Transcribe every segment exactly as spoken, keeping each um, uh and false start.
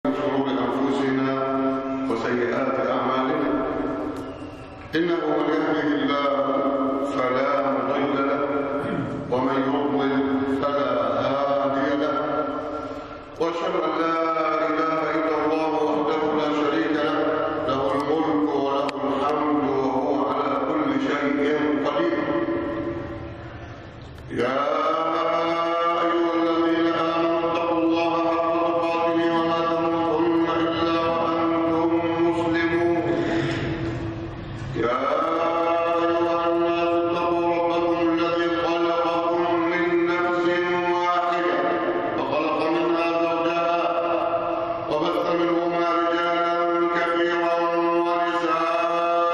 من شرور أنفسنا وسيئات أعمالنا، إنه من يهده الله فلا مضل له ومن يضلل فلا هادي له، وأشهد أن لا إله إلا الله وحده لا شريك له، له الملك وله الحمد وهو على كل شيء قدير. يا أيها الذين آمنوا اتقوا الله حق تقاته ولا تموتن إلا وأنتم مسلمون. يا أيها الناس اتقوا ربكم الذي خلقكم من نفس واحدة وخلق منها زوجها وبث منهما رجالا كثيرا ونساء،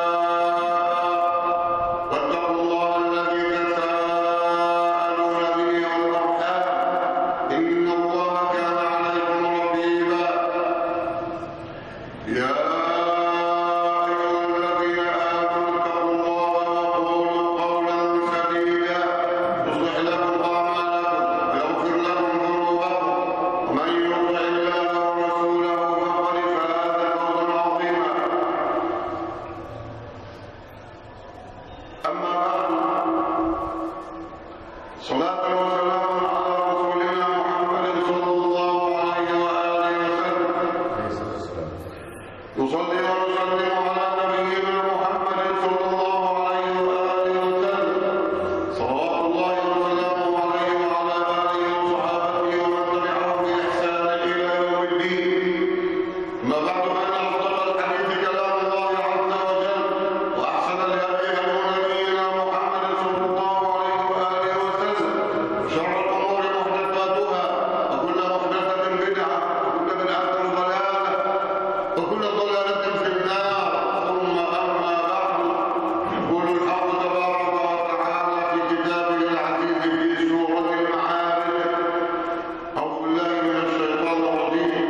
واتقوا الله الذي تساءلون به والأرحام إن الله كان عليكم رقيبا. يا أيها الذين آمنوا اتقوا الله وقولوا قولا سديدا يصلح لكم أعمالكم ويغفر لكم ذنوبكم، ومن يطع الله ورسوله فقد فاز فوزا عظيما. أما بعد، صلاة وسلام على رسولنا محمد صلى الله عليه وآله وسلم. نصلي ونسلم على نبينا محمد صلى الله عليه وآله وسلم، صلوات الله وسلامه عليه وعلى آله وصحابته ومن تبعهم بإحسان إلى يوم الدين. أما بعد، فإن أصدق الحديث كلام الله عز وجل، وأحسن الهدي هدي نبينا محمد صلى الله عليه وآله وسلم، وشر الأمور محدثاتها، وكل محدثة بدعة، وكل بدعة ضلالة، وكل ضلالة في النار. ثم أما بعد، يقول الحق تبارك وتعالى في كتابه العزيز في سورة المعارج: أعوذ بالله من الشيطان الرجيم.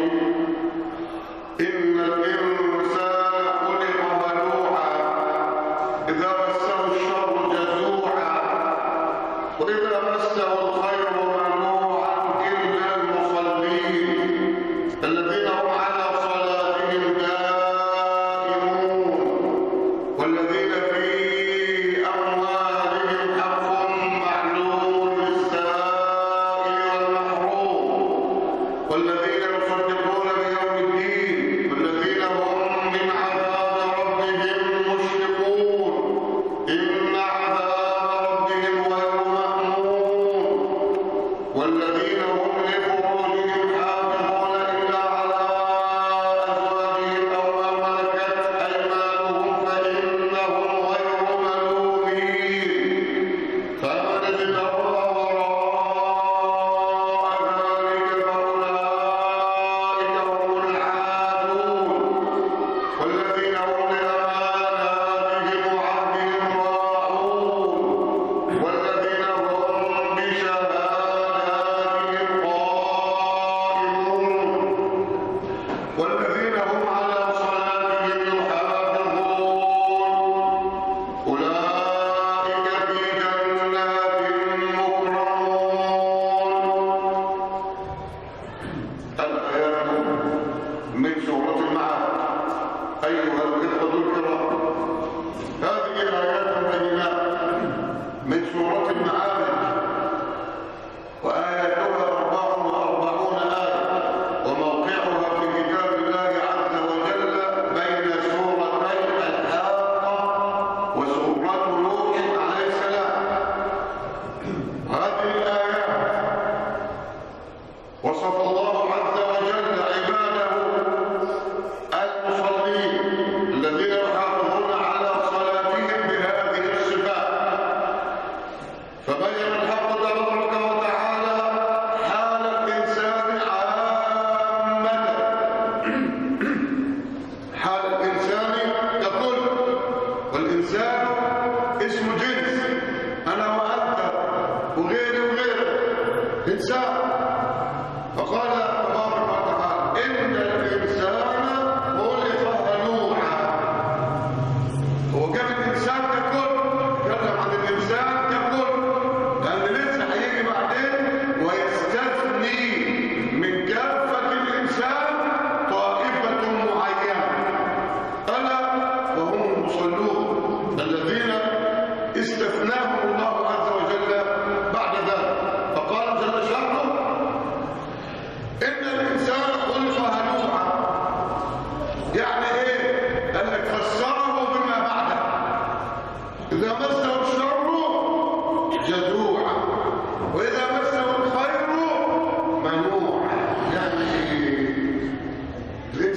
إن الإنسان خلق هلوعا إذا مسه الشر جزوعا وإذا مسه الخير منوعا إلا المصلين الذين هم على صلاتهم دائمون والذين في أموالهم حق معلوم للسائل والمحروم والذين يصدقون بيوم الدين والذين هم من عذاب ربهم مشفقون. إن عذاب ربهم غير مأمون. والذين هم لفروجهم حافظون إلا على أزواجهم أو ما ملكت أيمانهم فإنهم غير ملومين. فمن ابتغى وراء ذلك فأولئك هم العادون. والذين هم لأماناتهم وعهدهم راعون. والذين هم بشهاداتهم قائمون. والذين هم على صلاتهم يحافظون. أولئك في جنات مكرمون. الآيات من سورة المعارج. أيها الإخوة الكرام، هذه آيات بينات من سورة المعارج، وآياتها أربع وأربعون آية، وموقعها في كتاب الله عز وجل بين سورتي الحاقة وسورة نوح عليه السلام. هذه الآيات وصف الله عز وجل عباده المصلين الذين يحافظون على صلاتهم بهذه الصفات، فبين الحق تبارك وتعالى حال الإنسان عامة، حال الإنسان ككل، والإنسان اسم جنس، أنا وأنت وغيري وغيرك إنسان. فقال تبارك وتعالى: إن الإنسان خلق هلوعا. هو كان الإنسان ككل، تكلم عن الإنسان ككل، لأن لسه هيجي بعدين ويستثني من كافة الإنسان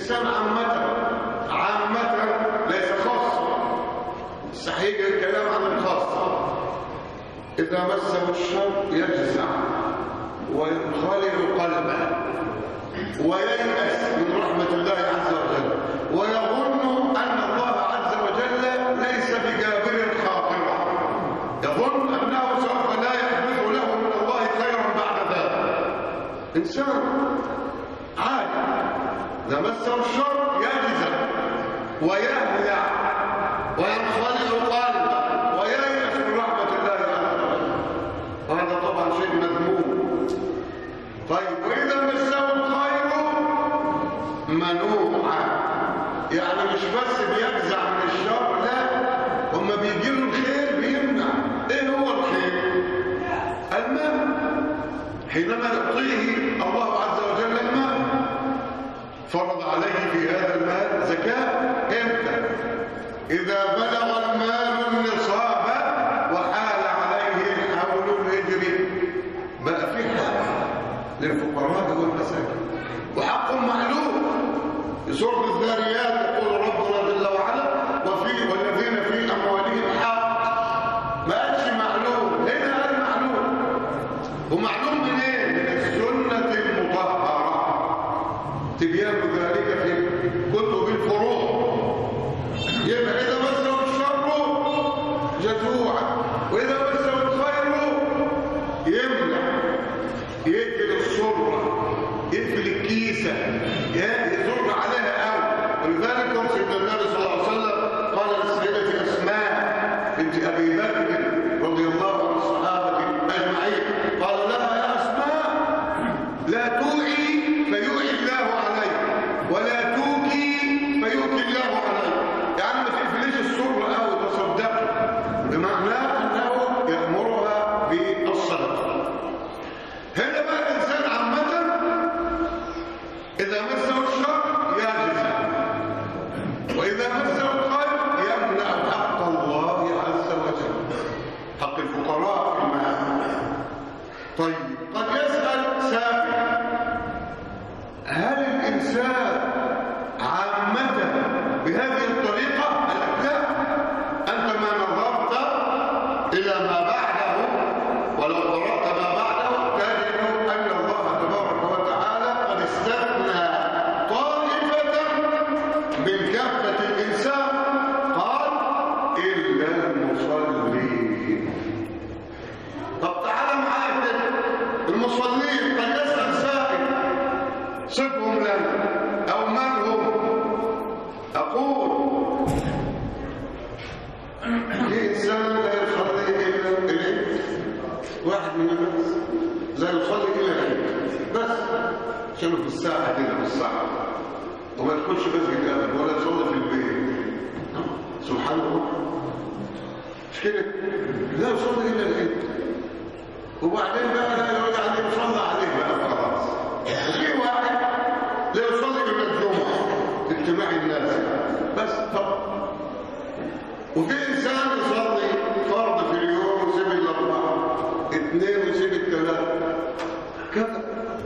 الإنسان عامة عامة ليس خاصة، صحيح الكلام عن الخاصة. إذا مسه الشر يجزع وينخلع قلبه وييأس من رحمة الله عز وجل، ويظن أن الله عز وجل ليس بجابر خاطرة، يظن أنه سوف لا يحدث له من الله خيرا بعد ذلك. إنسان عادي إذا مسه الشر يجزع ويهلع وينخلع قلبه وييأس من رحمة الله عز وجل، وهذا طبعا شيء مذموم. طيب وإذا مسه الخير منوعا، يعني مش بس بيجزع من الشر، لا، هما بيجيله الخير بيمنع. ايه هو الخير؟ المال. حينما يعطيه الله عز وجل المال فرض عليه في هذا المال زكاة. امتى؟ إذا بلغ المال النصاب وحال عليه الحول الهجري، بقى في حق للفقراء والمساكين وحق معلوم. في سورة الذاريات يقول ربنا جل وعلا وفي والذين في أموالهم حق. ما قالش معلوم، هنا قال معلوم. ومعلوم من ايه؟ من السنة المطهرة، تبيان ذلك في كتب الفروع. يبقى إذا مسه الشر جزوعا، وإذا مسه الخير يمنع، يقفل السرة، يقفل الكيسة، يزر عليها قوي. ولذلك كان سيدنا النبي صلى الله عليه وسلم قال للسيدة أسماء بنت أبي بكر رضي الله عن الصحابة أجمعين، قال لها يا أسماء لا توعي فيوعي الله عليك، ولا توكي فيوكي الله عليك. يعني ما تقفليش السرة قوي، تصدقي، بمعنى أنه يأمرها بالصدقة. هنا بقى الإنسان عامة إذا مسه الشر يجزع، وإذا مسه الخير يمنع حق الله عز وجل، حق الفقراء في المال. طيب قد يسأل سائل: هل الإنسان عامة بهذه الطريقة؟ قال لك لا، أنت ما نظرت إلى ما بعده ولو قرأت ما بعده تجد أن الله تبارك وتعالى قد استثنى طائفة من كافة الإنسان، قال إلا المصلين. طب تعالى معايا كده، المصلين قد يسأل سائل صفهم لنا أو من هم؟ أقول في إنسان لا يصلي إلا إليه، واحد من الناس لا يصلي إلا إليه بس عشان في الساعة كده، في الساعة، وما يدخلش مسجد أبدا ولا يصلي في البيت. سبحان الله، مش كده؟ لا يصلي إلا إليه، وبعدين بقى لا يرجع عليه يصلي عليه بقى خلاص. وفي واحد لا يصلي إلا الجمعة اجتماع الناس بس فقط. وفي إنسان يصلي فرض في اليوم ويسيب الأربعة، اثنين ويسيب الثلاثة كذا.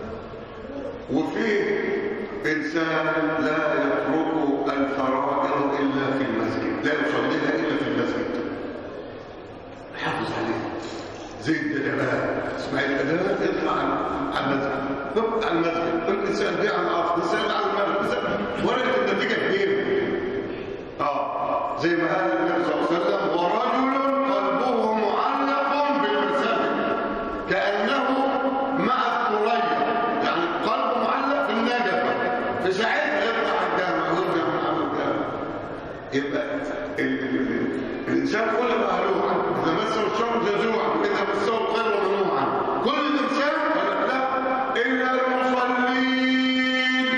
وفي إنسان لا يترك الفرائض إلا في المسجد، لا يصليها إلا في المسجد، حافظ عليه زي الدلالات، اسمع الدلالات يطلع على المسجد، يطلع على المسجد، الإنسان دي على الأرض، الإنسان على المسجد، ولكن النتيجة كبيرة. اه زي ما قال النبي صلى الله عليه وسلم: ورجل قلبه معلق بالمساجد كأنه مع الثريا، يعني القلب معلق في النجفة، في ساعتها يطلع الجامع ويرجع من عمل الجامع. يبقى الإنسان كل مهلوعا، إذا مسه الشر جزوعا، وإذا مسه الخير منوعا. كل الإنسان قال لا إلا المصلين.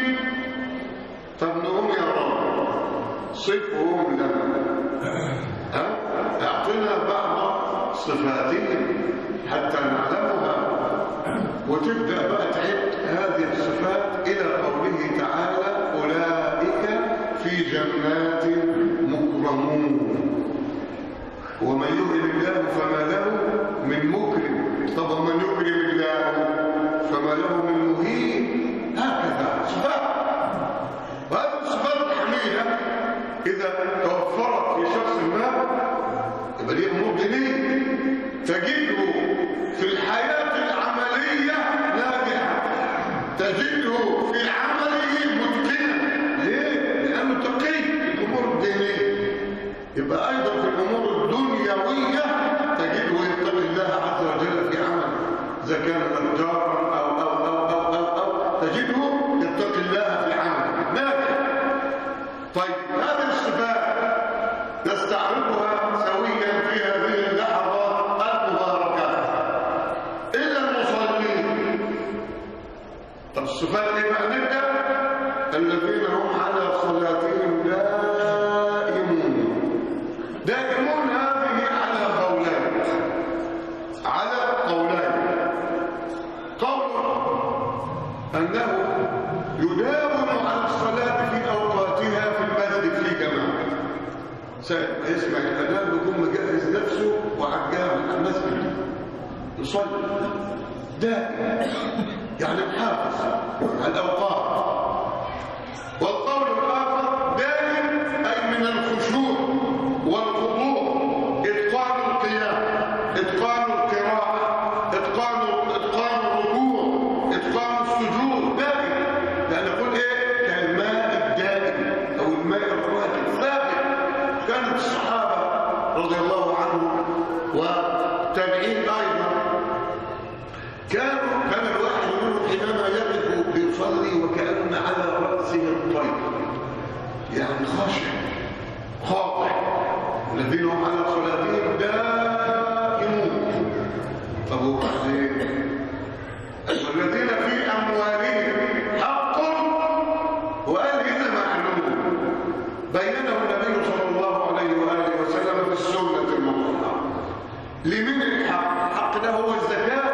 طب نقوم يا رب صفهم لنا، ها؟ اعطنا بعض صفاتهم حتى نعلمها، وتبدأ بقى تعد هذه الصفات إلى قوله تعالى: أولئك في جنات مكرمون ومن يكرم الله فما له من مكرم. طب ومن يكرم الله فما له من مهين. هكذا صفات. يبقى أيضا في الأمور الدنيوية تجده يتقي الله عز وجل في عمله، إذا كان نجارا أو أو أو أو أو, أو تجده يتقي الله في عمله. لكن طيب هذه الصفات نستعرضها سويا في هذه اللحظات المباركات. إلا المصلين، طب الصفات ايه بقى؟ نبدأ الذين هم على صلاتهم دائمون. دائمون هذه على قولين، على قولين. قول أنه يداوم على الصلاة في أوقاتها في المسجد في جماعة، يسمع الأذان يكون مجهز نفسه وعجام المسجد يصلي دائما، يعني محافظ على الأوقات. والقول الآخر دائم أي من الخشوع والخضوع، إتقان القيام، إتقان القراءة، إتقان إتقان الركوع، إتقان السجود دائم. لأن نقول إيه؟ كالماء الدائم أو الماء الراكد ثابت. كانت الصحابة رضي الله عنهم والتابعين أيضا كانوا كان الواحد منهم حينما يقف يصلي وكأن على رأسه الطير، يعني خاشع خاضع. الذين هم على صلاتهم دائمون. طب وبعدين والذين في أموالهم حق وقال هنا معلوم بينه النبي صلى الله عليه وآله وسلم في السنة المطهرة. لمن الحق؟ الحق ده هو الزكاة.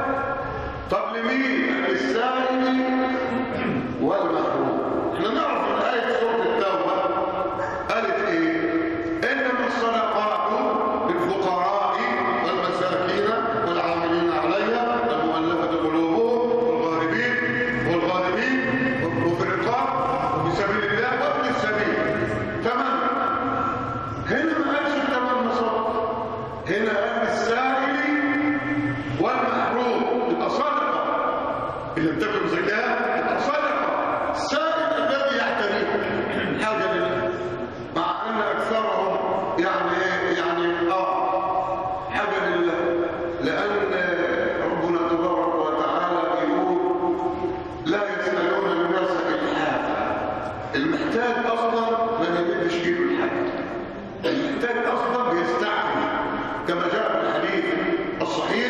طب لمين؟ للسائل والمحروم. احنا نعرف من آية سورة التوبة قالت ايه؟ انما الصدقات للفقراء والمساكين والعاملين عليها والمؤلفة قلوبهم والغاربين والغاربين وفي الرقاب وفي سبيل الله وابن السبيل. تمام. هنا ما قالش الثمن مصاب، هنا قال السائل والمحروم. يبقى صدقة، إن لم تكن زكاة يبقى صدقة. السائل الذي يعتريه حاجة لله، مع أن أكثرهم يعني يعني آه حاجة لله، لأن ربنا تبارك وتعالى يقول لا يسألون الناس إلحافا. المحتاج أصلا ما يمدش يجيب الحاجة، المحتاج أصلا بيستعفي كما جاء في الحديث الصحيح: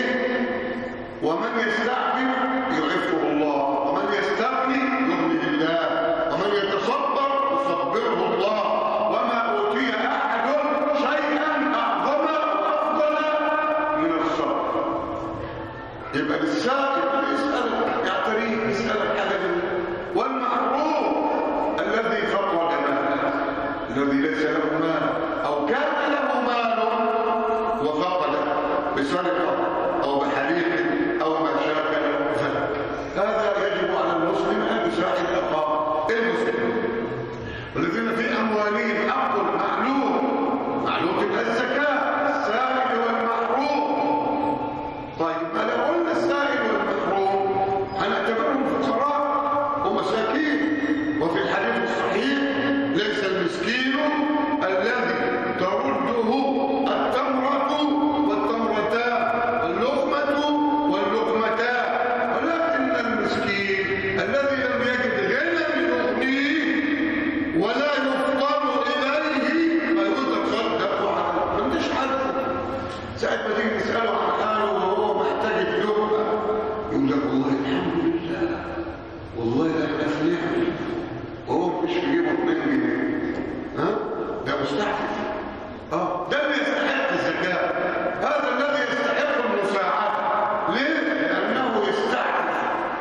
ومن يستعفي يعفه الله، ومن يستغني يغنيه الله، ومن يتصبر يصبره الله، وما أوتي أحد شيئا أعظم وأفضل من الصبر. يبقى للسائل يسألك يعتريه، يسألك حاجة منه. والمحروم الذي فقد ماله، الذي ليس له مال أو كان له مال وفقده بسرقة أو بحريق أو ما شاكل ذلك، هذا يجب على المسلم أن يساعد أخاه المسلم. والذين في أموالهم حق معلوم، معلوم تبقى الزكاة، السائل والمحروم. طيب ما لو قلنا السائل والمحروم هنعتبرهم فقراء ومساكين. وفي الحديث الصحيح: ليس المسكين الذي ترده التمرة والتمرتان واللقمة واللقمتان، ولكن المسكين الذي لم يجد غنى يغنيه ولا يفطر إليه فيتصدق عنه. ما انتش عارفه ساعة ما تيجي تسأله عن حاله وهو محتاج لقمة يقول لك والله الحمد لله، والله لا أفلح، وهو مش في جيبه اتنين جنيه. ها؟ ده مستحفظ. اه ده اللي يستحق الزكاة، هذا الذي يستحق المساعدة. ليه؟ لأنه يستحفظ،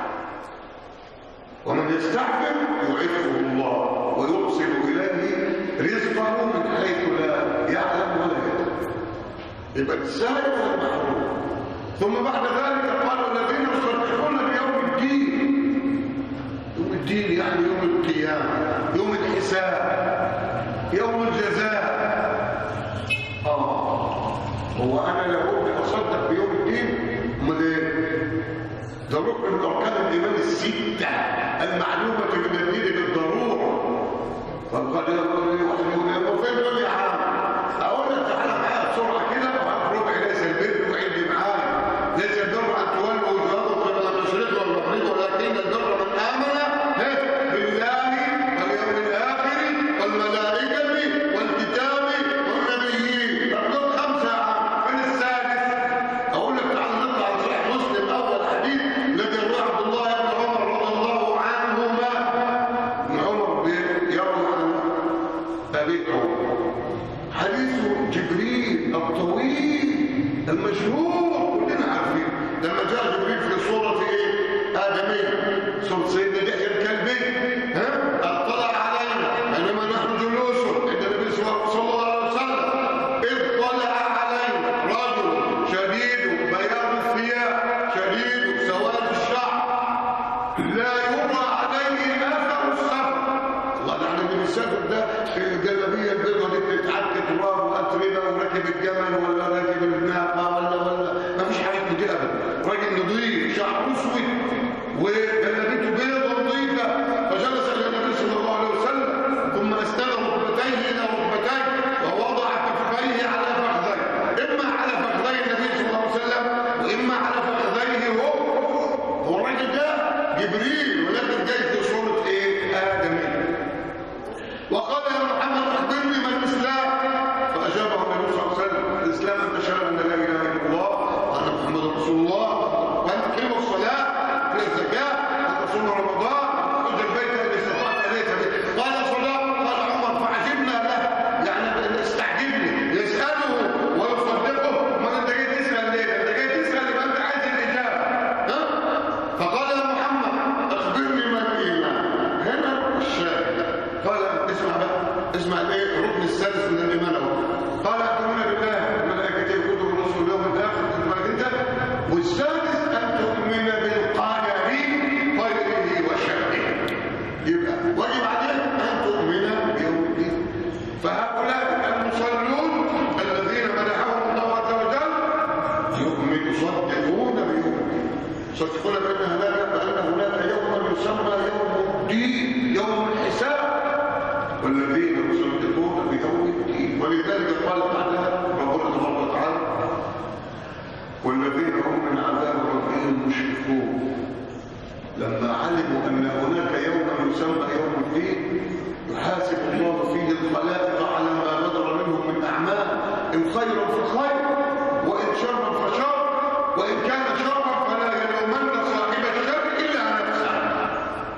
ومن يستحفظ يعفه الله ويرسل إليه رزقه من حيث لا يعلم ولا يدري. يبقى السائل والمحروم. ثم بعد ذلك قالوا الذين يصدقون بيوم الدين. يوم الدين يعني يوم القيامة، يوم الحساب، يوم الجزاء. آه هو أنا لابد أصدق بيوم الدين؟ أمال إيه؟ ده ركن من أركان الإيمان الستة المعلومة من الدين بالضرورة. فقال يا رب واحد يقول يا رب فين دول يا عم؟ مشهور كلنا عارفين لما جاء جبريل في صورة ايه؟ آدمية، صورة سيدنا يحيى الكلبي، ها؟ اطلع علينا بينما نحن جلوس عند النبي صلى الله عليه وسلم، اطلع علينا رجل شديد بياض الثياب، شديد سواد الشعر، لا يرى عليه اثر السفر. الله لعن النبي السفر ده الجلابيه البيضاء دي بتتعك تراب واتربه وراكب الجمل ولا راكب الناقه ولا ولا ما فيش حاجه من دي ابدا. راجل نضيف شعره اسود وجلابيته بيضاء نظيفه، فجلس الى النبي صلى الله عليه وسلم ثم اسند ركبتيه الى ركبتيه ووضع كفيه على فخذيه، اما على فخذي النبي صلى الله عليه وسلم واما على فخذيه هو. هو الراجل ده جبريل ولكن جاي في صوره ايه؟ ادمي. وقال يا محمد اخبرني ما الاسلام؟ فاجابه النبي صلى الله عليه وسلم الاسلام ان تشهد ان لا اله الا الله وان محمدا رسول الله وان تقيم الصلاه وتؤتي الزكاه وتصوم رمضان وتحج البيت ان استطعت اليه سبيلا. قال صدق. قال عمر فعجبنا له، يعني استعجبني يساله ويصدقه. ما انت جاي تسال ليه؟ انت جاي تسال يبقى انت عايز الاجابه. ها؟ فقال يا محمد اخبرني ما الايمان. هنا الشاهد. قال اسمع بقى، اسمع الايه؟ الركن السادس من الايمان اهو. قال تؤمن بالله وملائكته وكتبه ورسله واليوم الاخر، تؤمن انت. والسادس ان تؤمن بالقدر خيره وشره. يبقى واجب عليك ان تؤمن بيوم الدين. فهؤلاء المصلون الذين منحهم الله عز وجل يؤمن يصدقون بيوم الدين، يصدقون بان هناك بان هناك يوما يسمى يوم الدين، يوم الحساب. والذين يصدقون بيوم الدين، ولذلك قال بعدها ربنا تبارك وتعالى والذين هم من عذاب ربهم مشركون. لما علموا ان هناك يوما يسمى يوم الدين يحاسب الله فيه الخلائق على ما بدر منهم من اعمال، ان خيرا فخير وان شرا فشر، وان كان شرا فلا يلومن صاحب الشر الا نفسه.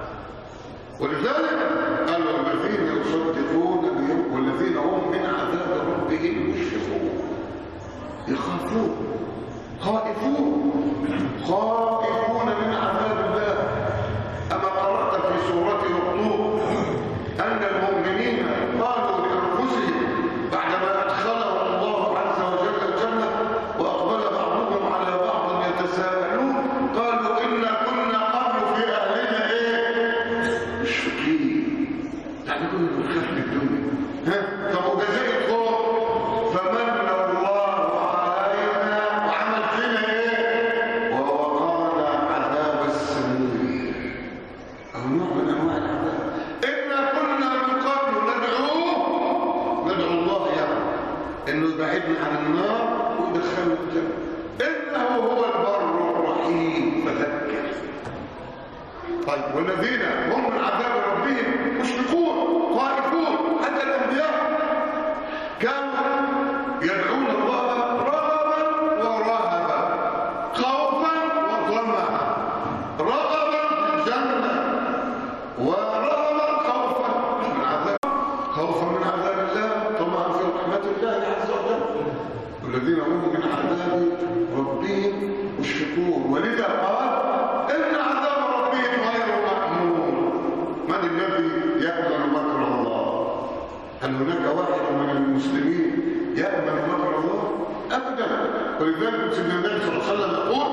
ولذلك قال والذين يصدقون بيوم والذين هم من عذاب ربهم مشفقون، يخافون، خائفون خائفون من عذاب الله. أما قرأت في سورة الطور أن المؤمنين قالوا لأنفسهم بعدما أدخلهم الله عز وجل الجنة وأقبل بعضهم على بعض يتساءلون قالوا إنا كنا قبل في أهلنا إيه؟ مشفقين، يعني كنا بنخاف من الدنيا. ها؟ طب وجزاء الخوف فمن الله علينا وعمل فينا إيه؟ ووقانا عذاب السموم، أو نوع من أنواع العذاب. إنا كنا من قبل ندعوه، ندعو الله يعني إنه يبعدنا عن النار ويدخلنا الجنة، إنه هو البر الرحيم. فذكر. طيب والذين هم من عذاب ربهم مشفقون خائفون. حتى الأنبياء كانوا يدعون الله رغبا ورهبا، خوفا وطمعا، رغبا في الجنة ورغبا خوفا من عذاب، خوفا من عذاب الله، طمعا في رحمة الله عز وجل. والذين هم من عذاب ربهم مشفقون. ولذا قال إن عذاب ربهم غير مأمون. من الذي يأمن مكر الله؟ هل هناك واحد من المسلمين يأمن مكر الله؟ أبدا. ولذلك سيدنا النبي صلى الله عليه وسلم يقول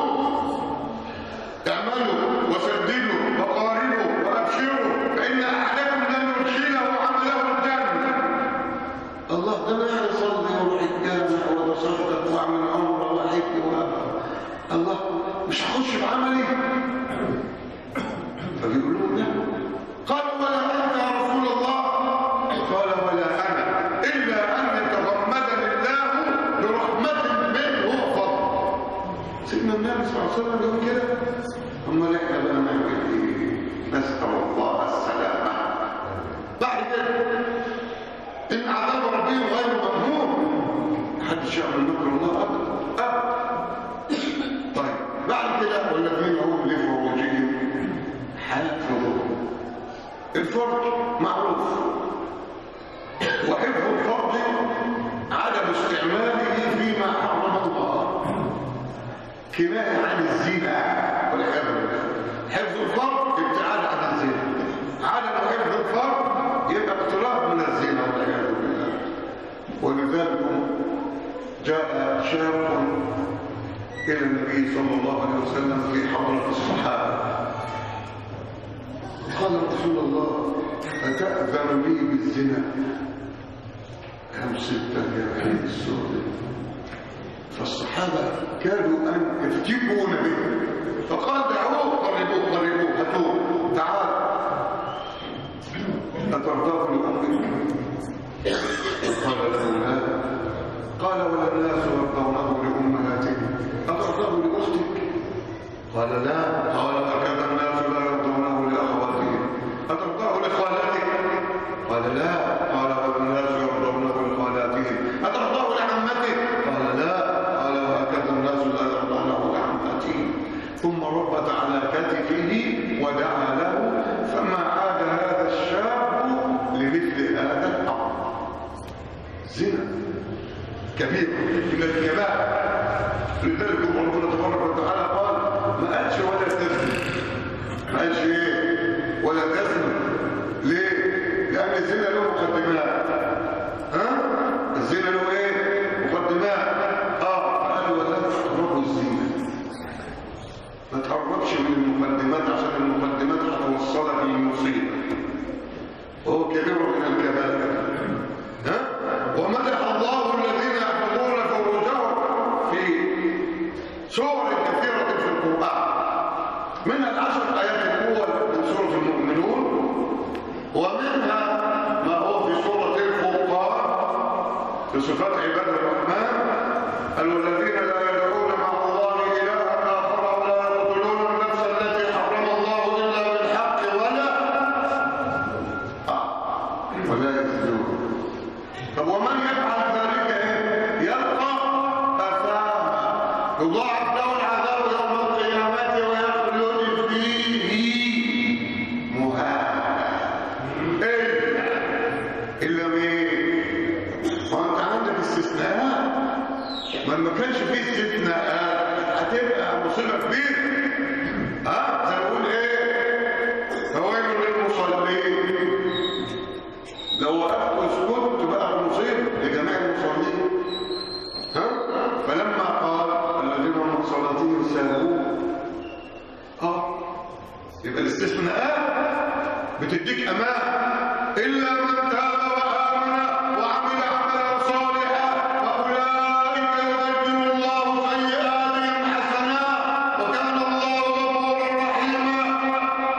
اعملوا وسددوا وقاربوا وأبشروا فإن أحدكم لن يدخله عمله الجنة. الله ده أنا يعني صلي وروح الجامع وتصدق وأعمل عمره وأحج وأبقى، الله مش هخش بعملي؟ فبيقولون لا. قالوا ولا أنت يا رسول الله؟ قال ولا أنا إلا أن يتغمدني الله برحمة منه وفضل. سيدنا النبي صلى الله عليه وسلم يقول كده. أما إحنا بقى نعمل إيه؟ نسأل الله السلامة. بعد كده إن عذاب ربهم غير مأمون، محدش يعمل مكر الله أبدا أبدا. طيب بعد كده والذين هم لفروجهم حافظون. الفرج معروف، وحفظ الفرج عدم استعماله فيما حرم الله. كناية عن الزنا والعياذ بالله. حفظ الفرد ابتعاد عن الزنا، عدم حفظ الفرد يبقى اقتراب من الزنا والعياذ بالله. ولذلك جاء شاب إلى النبي صلى الله عليه وسلم في حضرة الصحابة قال: رسول الله أتأذن لي بالزنا؟ خمسة يا عين السوداء. فالصحابة كادوا أن يفتكون به، فقال: دعوه، قربوه قربوه هاتوه تعال، أترضاه لأمك؟ قال له: لا. قال: ولا الناس يرضونه لأمهاتهم، أترضاه لأختك؟ قال: لا. قال: هكذا الناس لا يرضونه لأخواتهم، أترضاه لخالتك؟ قال: لا. قال: ولا الناس يرضونه لخالاتهم، أترضاه لعمتك؟ قال: لا. قال: وهكذا الناس لا يرضونه لعماتهم. ثم ربط على كتفه ودعا له، فما عاد هذا الشاب لمثل هذا الأمر. زنا كبير من الكبائر. لذلك ربنا تبارك وتعالى قال: ما قالش ولا تزني، ما قالش ايه ولا تزني. ليه؟ لأن الزنا له مقدمات. ها؟ الزنا له ايه؟ مقدمات. اه قال: ولا تقربوا الزنا، ما تقربش من المقدمات عشان المقدمات هتوصلك للمصيبة. هو كبير من الكبائر. ها؟ ومدح الله الذين يحفظون فروجهم في سور كثيرة في القرآن، منها العشر آيات الأول من سورة المؤمنون، ومنها ما هو في سورة الفرقان في صفات عباد الرحمن: الذين لا يدعون مع الله إلها آخر ولا يقتلون النفس التي حرم الله إلا بالحق ولا آه. ولا يزنون. طب ومن يفعل ذلك يلقى أثاما يضاعف له العذاب يوم القيامة ويخلد فيه مهانا. إلا إلا مين؟ وأنت عندك استثناءات، ما كانش فيه استثناءات هتبقى مصيبة كبيرة. ها؟ زي ما بقول إيه؟ فويل للمصلين. لو وقفت وسكت تبقى مصيبة لجميع المصلين. ها؟ فلما قال: الذين هم من صلاتهم ساهون، اه يبقى الاستثناءات بتديك امان. الا من تاب وامن وعمل عملا صالحا فاولئك يبدل الله سيئاتهم حسنات وكان الله غفورا رحيما.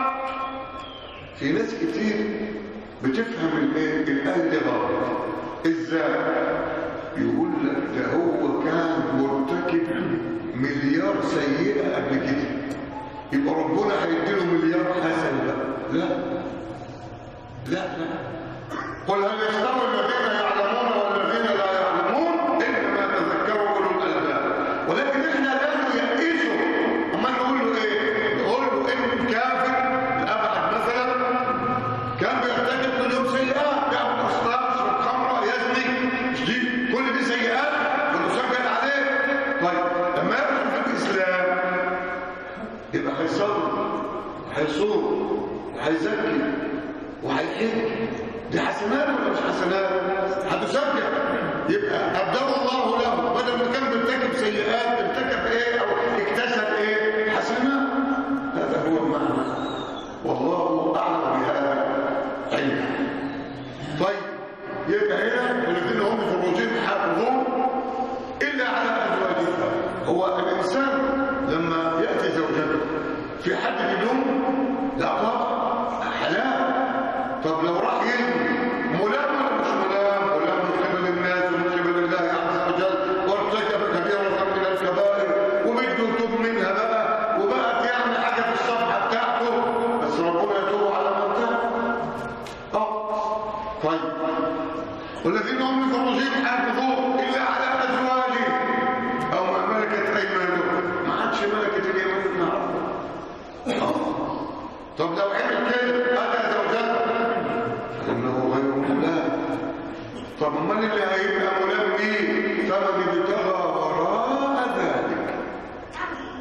في ناس كتير بتفهم الايه الايه دي غلط. ازاي؟ يقول لك ده هو كان مرتكب مليار سيئه قبل كده، يبقى ربنا هيديله مليار حسنه بقى. لا لا لا. قل هل يستوي الذين يعلمون والذين لا يعلمون؟ انما تذكروا اولو الالباب. ولكن احنا لازم يقيسوا. اما نقول له ايه؟ نقول له ان كافر الابعد مثلا كان بيرتكب مليون سيئات، ياخد اصناف يشرب خمره يزني، مش دي كل دي سيئات ونسجل عليه. طيب لما يدخل في الاسلام يبقى هيصلي وهيصوم وهيزكي وهيحج، دي حسنات ولا مش حسنات؟ هتسجل. يبقى ابدل الله له بدل ما كان بيرتكب سيئات ارتكب ايه او اكتسب ايه؟ حسنات. هذا هو المعنى، والله اعلم بهذا علما. طيب يبقى هنا والذين هم فروجهم حافظون الا على ازواجهم. هو الانسان لما ياتي زوجته في حد بدون لا طبعا حلال. طب لو راح يزني ملام ولا مش ملام؟ ملام من قبل الناس ومن قبل الله عز وجل، وارتكب كبيره من الكبائر وبده يتوب منها بقى، وبقت يعني حاجه في الصفحه بتاعته، بس ربنا يتوب على من تاب. اه طيب والذين هم لفروجهم حافظون الا على ازواجهم او ما ملكت ايمانهم. ما عادش ملكت اليمين النهارده. اه طب لو عمل كده اتى زوجته فانه غير ملام. طب امال اللي هيبقى ملام مين؟ فمن ابتغى وراء ذلك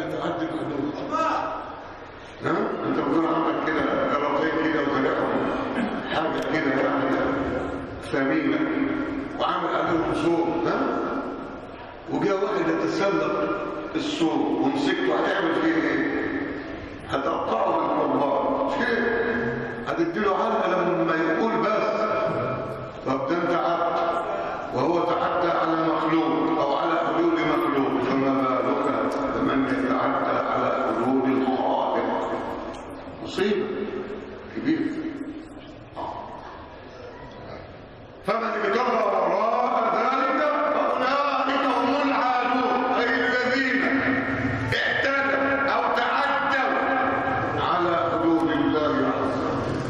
يتعدى الحدود. الله نعم انت بتقول عندك كده قراطين كده وطريقهم حاجه كده يعني ثمينه وعامل عليهم قصور نعم وجاء واحد يتسلق السور ومسكته هتعمل فيه ايه؟ هتقطعه بالقربان مش كده؟ هتديله علقه لما يقول بس طب ده انت عبد وهو تعدى على مخلوق او على حدود مخلوق فما بالك بمن يتعدى على حدود الخالق مصيبه كبيره. فمن ابتغى وراء ذلك فاولئك هم العادون اي الذين اعتدوا او تعدوا على حدود الله عز وجل.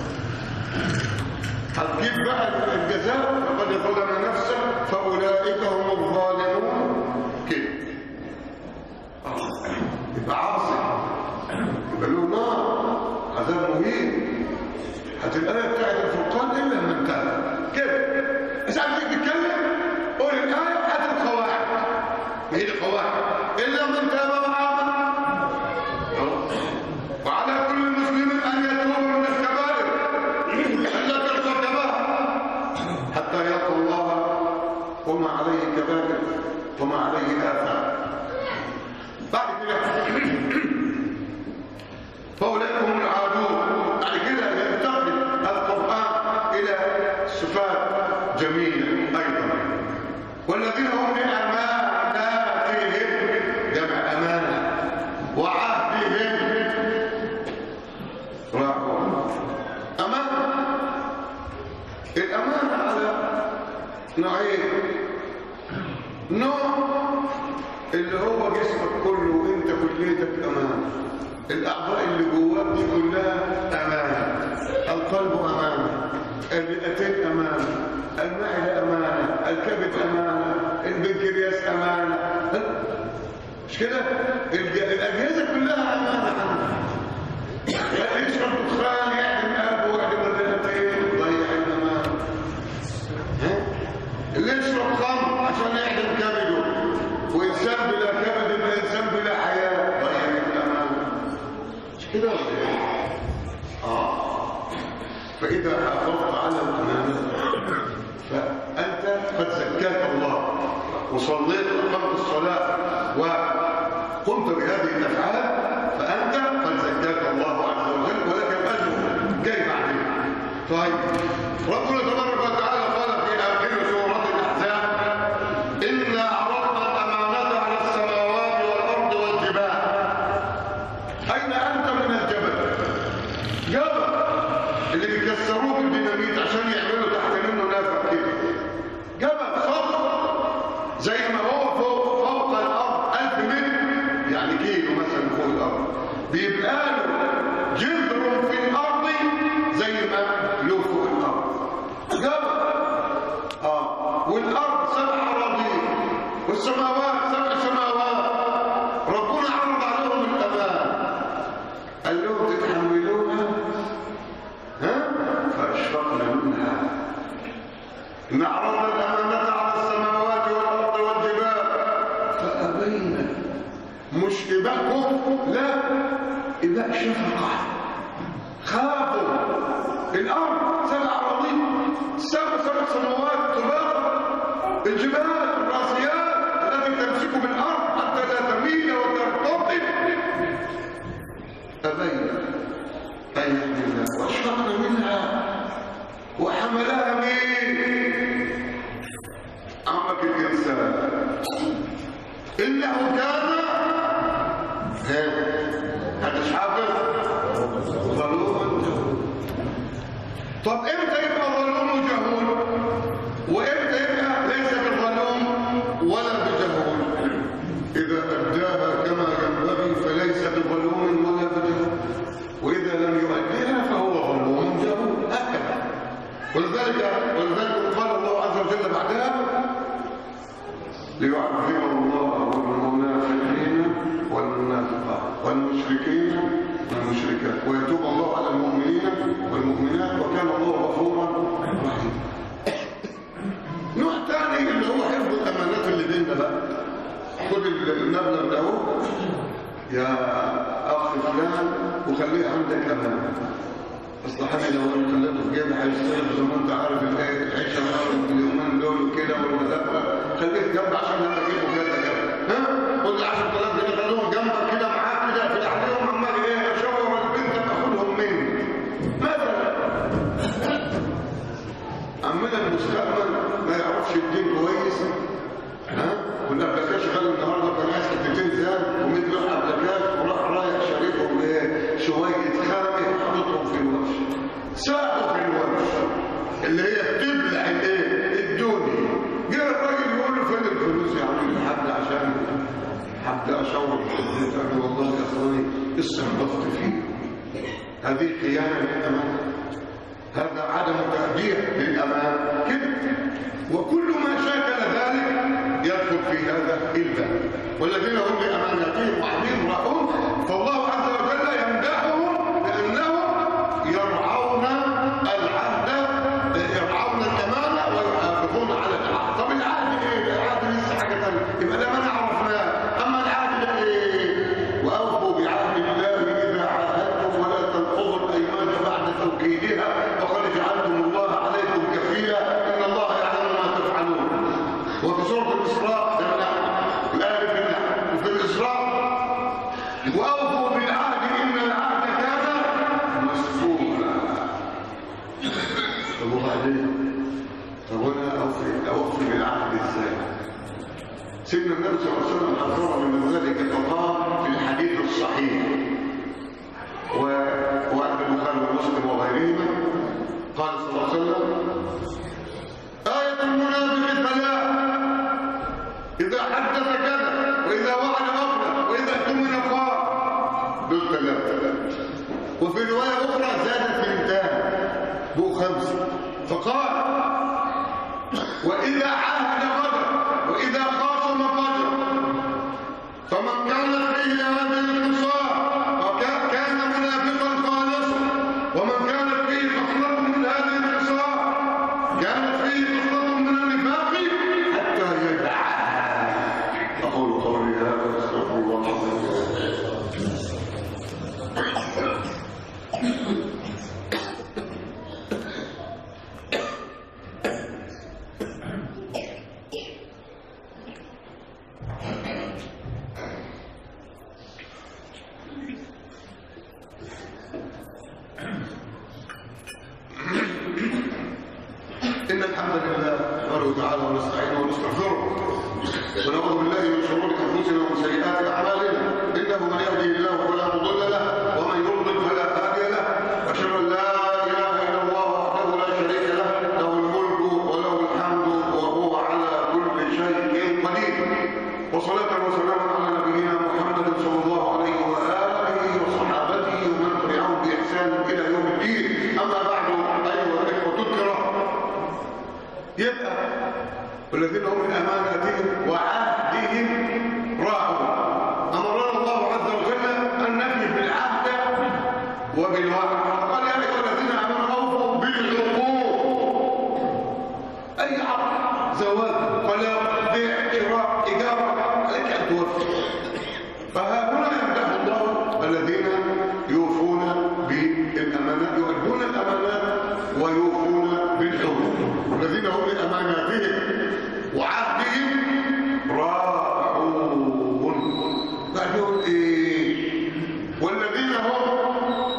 هتجيب بقى الجزاء فقد ظلم نفسه فاولئك هم الظالمون كده. يبقى عاصي يبقى له نار عذاب مهين. هات الايه بتاعت الفرقان الا من انتهى كده. بس عم تتكلم قول الايه هات القواعد هي القواعد الا من تاب وعمل. وعلى كل مسلم ان يتوب من الكبائر الا ترتكبها حتى يلقى الله وما عليه كبائر وما عليه آثام. بعد كده فاولئك هم العادون. بعد كده ينتقل القرآن إلى صفات جميلة أيضا. والذين هم لأماناتهم جمع أمانة وعهدهم راعون. أمانة الأمانة على نوعين. نوع اللي هو جسمك كله وانت كليتك أمانة. الأعضاء اللي جواك دي كلها أمانة. القلب أمانة، الرئتين أمانة، المعدة أمانة، الكبد أمانة، البنكرياس أمانة. مش كده؟ الأجهزة كلها أمانة عنك. اللي يشرب دخان يعدم قلبه ويعدم الرئتين ضيع الأمانة. اللي يشرب خمر عشان يعدم كبده وإنسان بلا كبد يبقى إنسان بلا حياة ضيع الأمانة. مش كده ولا إيه؟ آه فإذا حافظت على الأمانة فأنت قد زكاك الله وصليت وقمت الصلاة وقمت بهذه الأفعال فأنت قد زكاك الله عز وجل ولك الأجر جاي بعدين. طيب ربنا تبارك وتعالى قال في آخر سورة الأحزاب إنا عرضنا الأمانة على السماوات والأرض والجبال. أين أنت من الجبل؟ جبل اللي بيكسروه بالديناميت عشان يعملوا تحت منه نافق كده. جبل صخر زي ما هو فوق فوق الارض ألف متر يعني كيلو مثلا فوق الارض بيبقى له جذر في الارض زي ما له فوق الارض. جبل اه والارض سبع اراضين والسماوات سبع سماوات. ربنا عرض عليهم الامان قال لهم تتحملوها فأشفقنا منها. إن عرضنا الأمانة على السماوات والأرض والجبال فأبينا. مش إباء كفر لا إباء شفقة. خافوا الأرض سبع أراضين سبع سبع سماوات طباق الجبال الراسيات التي تمسك بالأرض حتى لا تميل وترتطم. أبينا أن يحملها وأشفقنا منها وحملها مين؟ عمك الإنسان إنه كان هذا حافظ ظلوما جهول. طب إمتى يبقى ظلوم وجهول؟ وإمتى يبقى ليس بظلوم ولا بجهول؟ إذا أداها كما ينبغي فليس بظلوم ولا بجهول، وإذا لم يؤديها فهو ظلوم جهول. هكذا. ولذلك ولذلك قال الله عز وجل بعدها ليعذب الله المنافقين والمنافقات والمشركين والمشركات ويتوب الله على المؤمنين والمؤمنات وكان الله غفورا رحيما. نوع ثاني اللي هو حفظ الامانات اللي بيننا بقى. خد المبلغ ده يا اخ فلان وخليه عندك امان. اصل حاجه لو انا خليته في جيبي هيشتغل زي ما انت عارف الايه العيشه بقى اليومين دول وكده والمذاكره، خليه جنبي عشان انا اجيبه كده كده. ها خد عشرة آلاف جنيه خليهم جنبك كده معاك كده في عليهم عمال ايه اشاور البنت باخدهم مني مثلا. عمنا المستقبل ما يعرفش الدين كويس. ها والابلكاش غالي النهارده كان عايز حتتين زاد ومية جنيه ابلكاش وراح رايح شاريهم ايه شويه خامه حاططهم في الوش ساقوا في الوش اللي هي بتبلع الايه الدنيا. جه الراجل يقول له فين الفلوس يا عم الحاج عشان حبدا اشاور الحدود. قال له والله يا اخواني استنبطت فيه هذه خيانه للامان، هذا عدم تقدير للامان كده. وكل ما شاكل ذلك يدخل في هذا إلا والذين هم بأماناتهم وعهدهم راعون. فالله عز وجل يمدحهم لأنهم يرعون العهد، يرعون الأمانة ويحافظون على العهد. طب العهد إيه؟ العهد لسه حاجة ثانية، يبقى الأمانة عرفناه. أما العهد ده إيه؟ وأوفوا بعهد الله إذا عاهدتم ولا تنقضوا الأيمان بعد توكيدها وقد جعلتم الله عليكم كفيلا إن الله يعلم ما تفعلون. وفي سورة الإسراء الآية بالله وفي الإسراء وأوفوا بالعهد إن العهد كان مسؤولا. طب وبعدين؟ طب أنا أوفي أوفي بالعهد إزاي؟ سيدنا النبي صلى الله عليه وسلم حذر من ذلك فقال في الحديث الصحيح وعند البخاري ومسلم وغيرهما قال صلى الله عليه وسلم آية المنافق ثلاث إذا حدث كذا وإذا وعد أخرى وإذا اؤتمن خان. دول ثلاثة. وفي رواية أخرى زادت بنتان بقوا خمسة. فقال وإذا عاهد غدر وإذا خاصم فجر. فمن كان فيه هذه الخصال كان منافقا خالصا، ومن كانت فيه خصلة من هذه الخصال كانت فيه خصلة من النفاق حتى يدعها. أقول قولي هذا واستغفر الله العظيم. إن الحمد لله نحمده تعالى ونستعينه ونستغفره ونعوذ بالله من شرور أنفسنا ومن سيئات أعمالنا. إنه من يهده الله فلا مضل له ومن يضلل فلا هادي له. وأشهد أن لا إله إلا الله وحده لا شريك له له الملك وله الحمد وهو على كل شيء قدير. وصلاة وسلاما على نبينا محمد صلى الله عليه وآله وصحابته ومن تبعهم بإحسان إلى يوم الدين. أما بعد أيها الإخوة الكرام، يبقى والذين هم من أماناتهم وعهدهم راعون. أمرنا الله عز وجل أن نفي بالعهد وبالوعد. قال يا أيها الذين آمنوا أوفوا بالعقود. أي عقد، زواج، طلاق، بيع، شراء، إيجار، عليك أن توفي. فهؤلاء يمدح الله الذين يوفون بالأمانات، يؤدون الأمانات ويوفون بالحقوق. والذين هم لأماناتهم وعهدهم راعون. بعدهم ايه؟ والذين هم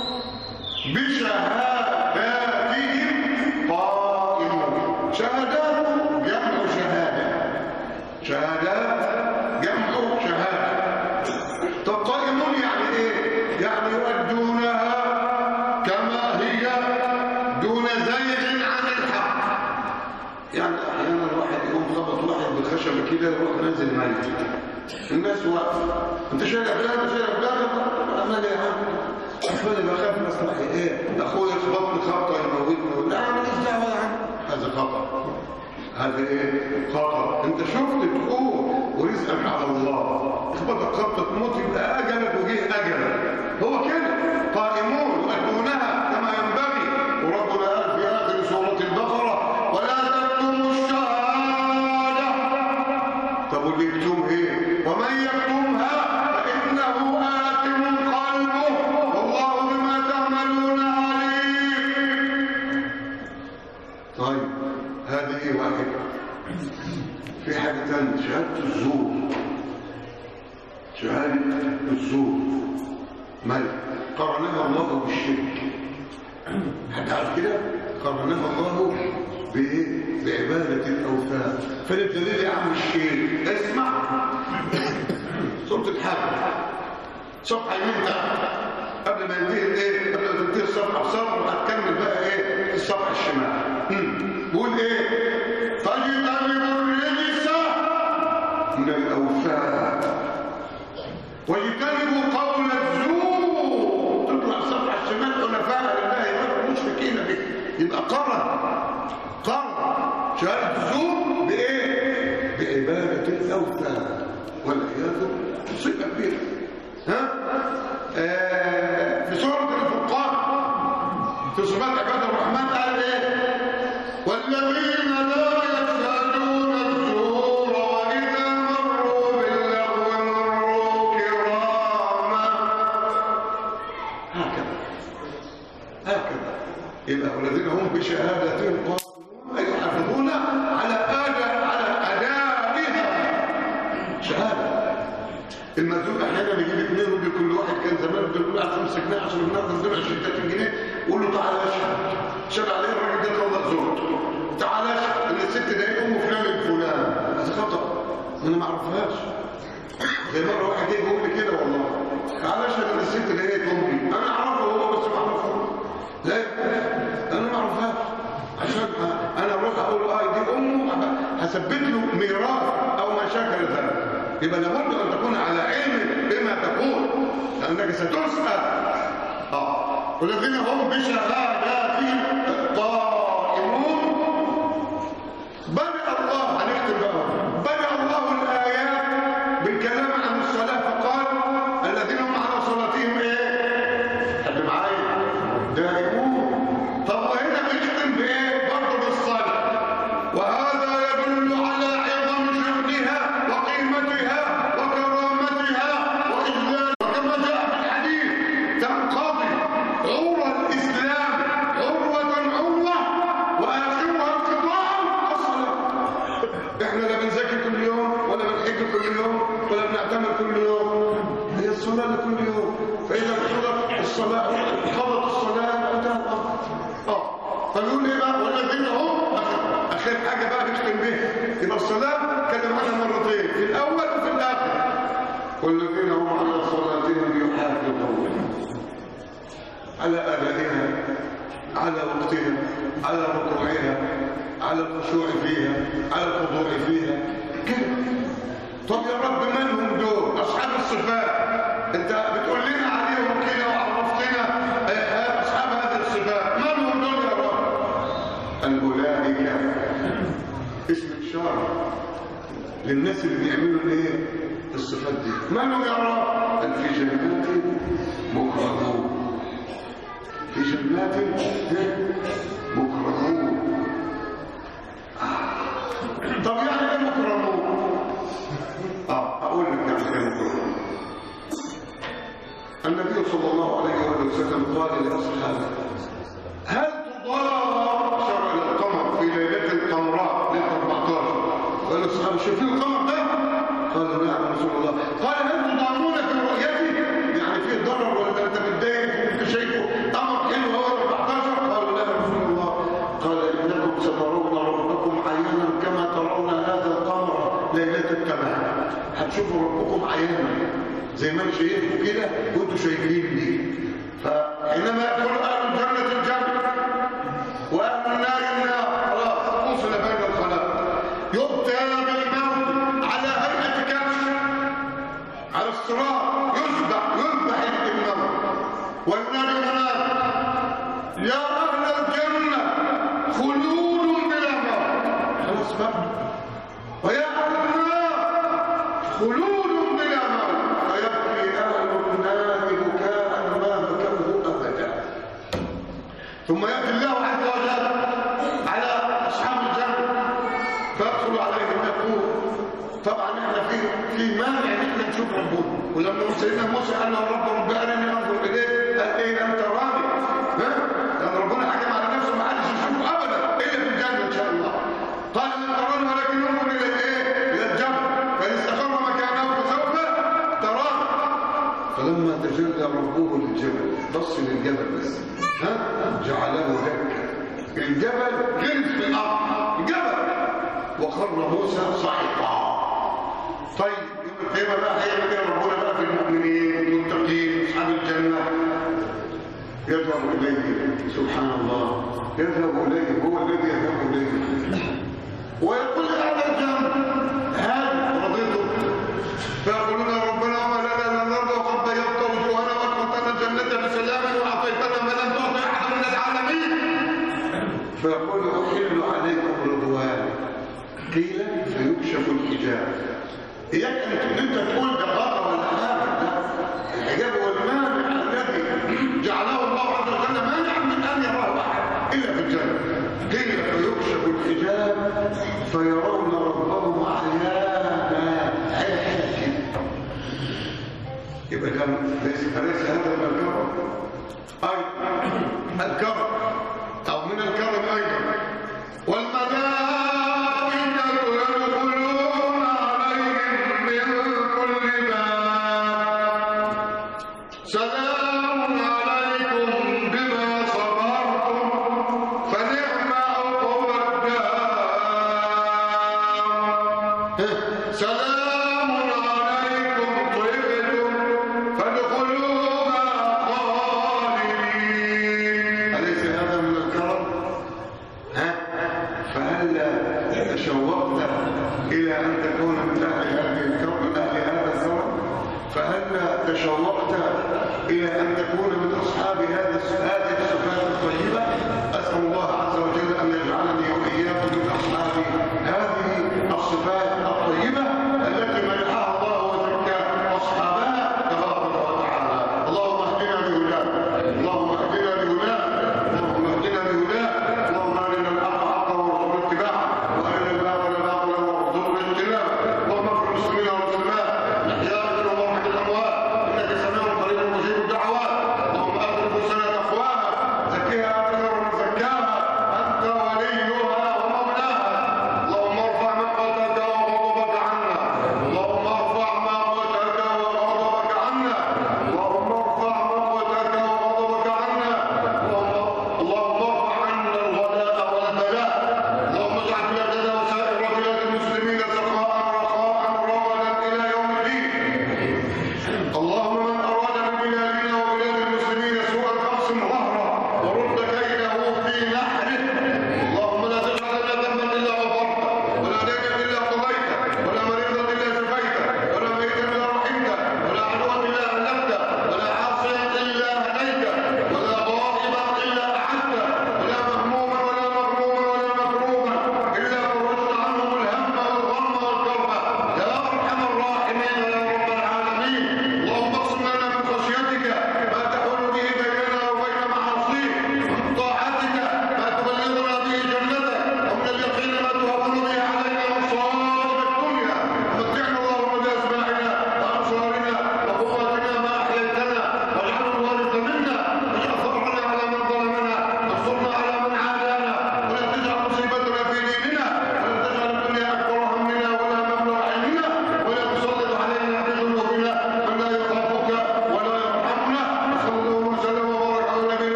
بشهاداتهم قائمون. شهادات جمع شهادة، شهادات جمع شهادة. طب قائمون يعني ايه؟ يعني يؤدونها كما هي دون زيغ عن الحق. يعني احيانا الواحد يقوم خبط واحد بالخشبه كده يروح نازل ميت، الناس واقفه، انت شايل افلام شايل افلام عمال يا عم انا بخاف مصلحي ايه؟ اخويا خبطني خبطه يموتني. لا ماليش دعوه يا عم، هذا خطا، هذا ايه؟ خطا. انت شفت تقول ورزقك على الله، اخبطك خبطه تموت يبقى اجلك وجه اجلك. هو كده قائمون يؤدونها كما ينبغي. وربنا قال في اخر سوره البقره ولا تكتموا الشهاده. طب واللي يكتم ايه؟ ومن يكتمها فانه شهادة الزور مال قرنها الله بالشرك. حد عارف كده؟ قرنها الله بايه؟ بعبادة الأوثان. فالدليل يا عم الشيخ اسمع سورة الحج صفحة يمين قبل ما ينتهي الايه؟ قبل ما تنتهي الصفحة بصفحة وهتكمل بقى ايه؟ الصفحة الشمال. بيقول ايه؟ فاجتنبوا الرجس من الأوثان واجتنبوا قول الزور. تطلع الصفحة الشمال حنفاء لله غير مشركين به. يبقى قرن قرن شهادة الزور بايه؟ بعبادة الأوثان والعياذ مصيبة كبيرة. ها؟ آه في سورة الفرقان في صفات عباد الرحمن قال ايه؟ والذين لا يشهدون الزور وإذا مروا باللغو مروا كراما. هكذا هكذا يبقى والذين هم بشهادتهم قائمون أي يحافظون على أداء على أدائها. شهادة المزول احيانا بيجيب اثنين ودي كل واحد كان زمان بيقول له خمسة جنيه عشان النهارده ندفع عشرين ثلاثين جنيه قول له تعالى اشهد شهد عليه الراجل ده طلق زوجته تعالى اشهد ان الست دي ام فلان الفلان. هذا خطا انا ما اعرفهاش. زي مره واحد جه يقول لي كده والله تعالى اشهد ان الست دي هي امي انا اعرفها هو بس ما اعرفهاش. لا انا ما اعرفهاش عشان انا اروح اقول اه دي امه هثبت له ميراث او ما شاكل ذلك. يبقى لابد ان تكون على علم بما تقول لانك ستسال. اه والذين هم بشهاداتهم قائمون. بدأ الله هنختم بقى بدأ الله الايات بالكلام عن الصلاه فقال الذين هم على صلاتهم ايه؟ حد معايا؟ دائمون. طب وهنا بيختم بايه؟ برضه بالصلاه. وهذا يدل على عظم شأنها وقيمتها وكرامتها وإجلالها. وكما جاء في الحديث تنقضي عروة الإسلام عروة عروة وآخرها انقضاء الصلاة. احنا لا بنذاكر كل يوم ولا بنحج كل يوم ولا بنعتمر كل يوم. هي الصلاة لكل يوم. فإذا انقضت الصلاة انقضت الصلاة انتهى الأمر. اه فنقول ايه بقى؟ والذين هم اخر حاجه بقى نختم بيها يبقى الصلاه اتكلم عنها مرتين في الاول وفي الاخر. والذين هم على صلاتهم يحافظون على ادائها على وقتها على ركوعها على الخشوع فيها على الخضوع فيها كده. طب يا رب من هم دول اصحاب الصفات؟ انت بتقول لنا عليهم كده وعرفتنا اصحاب هذه الصفات. من هم دول يا رب؟ اولئك اسم اشاره للناس اللي بيعملوا الايه؟ الصفات دي. من هم يا رب؟ قال في جنات مكرمون. في جنات مكرمون. طب يعني ايه مكرمون؟ اه اقول لك يعني ايه مكرمون. النبي صلى الله عليه وآله وسلم قال لاصحابه هل تضار شرع القمر في ليله القمراء ليله أربعتاشر؟ قال لاصحابه شايفين القمر ده؟ قالوا نعم يا رسول الله. قال هل تضارون في رؤيته؟ يعني فيه ضرر ولا انت متضايق انت شايفه قمر حلو هو أربعتاشر؟ قالوا لا يا رسول الله. قال انكم سترون ربكم عيانا كما ترون هذا القمر ليله التمام. هتشوفوا ربكم عيانا زي ما انتم شايفين كده وانتم شايفين دي. فحينما يدخل اهل الجنه الجنه واهل النار النار خلاص فصل بين الخلائق. يؤتى بالموت على هيئه كبش على الصراط يذبح يذبح الموت والنار ينادي يا اهل الجنه خلود بلا موت خلاص بقى ويا اهل النار خلود بلا موت ويبكي اهل النار بكاء ما بكوه ابدا. ثم ياتي الله عز وجل على اصحاب الجنه فيدخل عليهم يقول طبعا احنا في في مانع ان احنا نشوف ربنا. ولما سيدنا موسى قال له رب رب ارني انظر اليك قال ايه لم تراني. ها؟ لان ربنا حكم على نفسه ما حدش يشوفه ابدا الا في الجنه ان شاء الله. قال لم تراني ولكن انظر الى ايه؟ الى الجنه فان استقر مكانه فسوف تراني. فلما تجلى ربه للجبل بص للجبل بس ها جعله دكا الجبل غرز في الارض الجبل وخر موسى صعقا. طيب يوم القيامه بقى هيعمل ايه ربنا بقى في المؤمنين المتقين اصحاب الجنه؟ يذهب اليه سبحان الله يذهب اليه هو الذي يذهب اليه ويقول هذا الجنب هل رضيتم؟ فيقولون ربنا وما لنا لا نرضى وقد بيضت وجوهنا وادخلتنا الجنه بسلام واعطيتنا ما لم تعط احد من العالمين. فيقول احل عليكم رضوان قيل فيكشف الحجاب. اياك ان انت تقول ده غضب ولا حاجه، الحجاب هو المانع الذي جعله الله عز وجل مانع من ان يراه احد الا في الجنه. قيل فيكشف الحجاب فيرون ربهم عيانا عيانا. يبقى كان ليس ليس هذا من الكرم ايضا الكرم او من الكرم ايضا والملائكه يدخلون عليهم من كل باب سلام عليكم بما صبرتم فنعم عقبى الدار. سلام عليكم طبتم فادخلوها خالدين. أليس هذا من الكرم؟ ها؟ فهلا تشوقت إلى أن تكون من أهل هذه الكرم من أهل هذا الكرم؟ فهلا تشوقت إلى أن تكون من أصحاب هذا